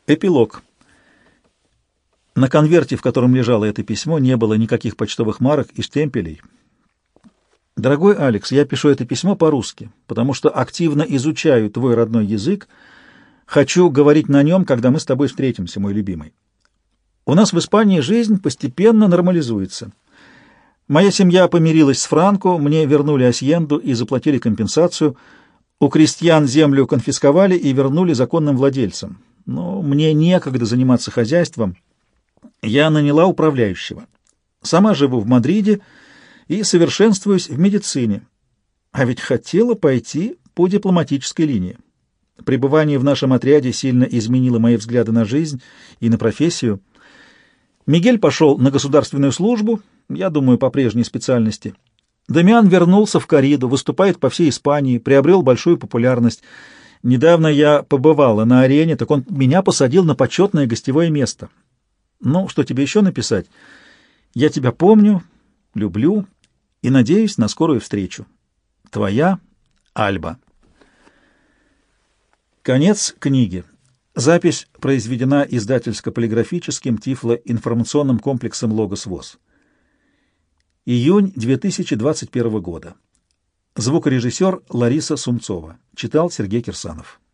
Эпилог. На конверте, в котором лежало это письмо, не было никаких почтовых марок и штемпелей. Дорогой Алекс, я пишу это письмо по-русски, потому что активно изучаю твой родной язык. Хочу говорить на нем, когда мы с тобой встретимся, мой любимый. У нас в Испании жизнь постепенно нормализуется. Моя семья помирилась с Франко, мне вернули асьенду и заплатили компенсацию. У крестьян землю конфисковали и вернули законным владельцам. Но мне некогда заниматься хозяйством. Я наняла управляющего. Сама живу в Мадриде и совершенствуюсь в медицине. А ведь хотела пойти по дипломатической линии. Пребывание в нашем отряде сильно изменило мои взгляды на жизнь и на профессию. Мигель пошел на государственную службу, я думаю, по прежней специальности. Дамиан вернулся в корриду, выступает по всей Испании, приобрел большую популярность. Недавно я побывала на арене, так он меня посадил на почетное гостевое место. Ну, что тебе еще написать? Я тебя помню, люблю и надеюсь на скорую встречу. Твоя Альба. Конец книги. Запись произведена издательско-полиграфическим тифлоинформационным комплексом «Логос ВОС». Июнь 2021 года. Звукорежиссер Лариса Сумцова. Читал Сергей Кирсанов.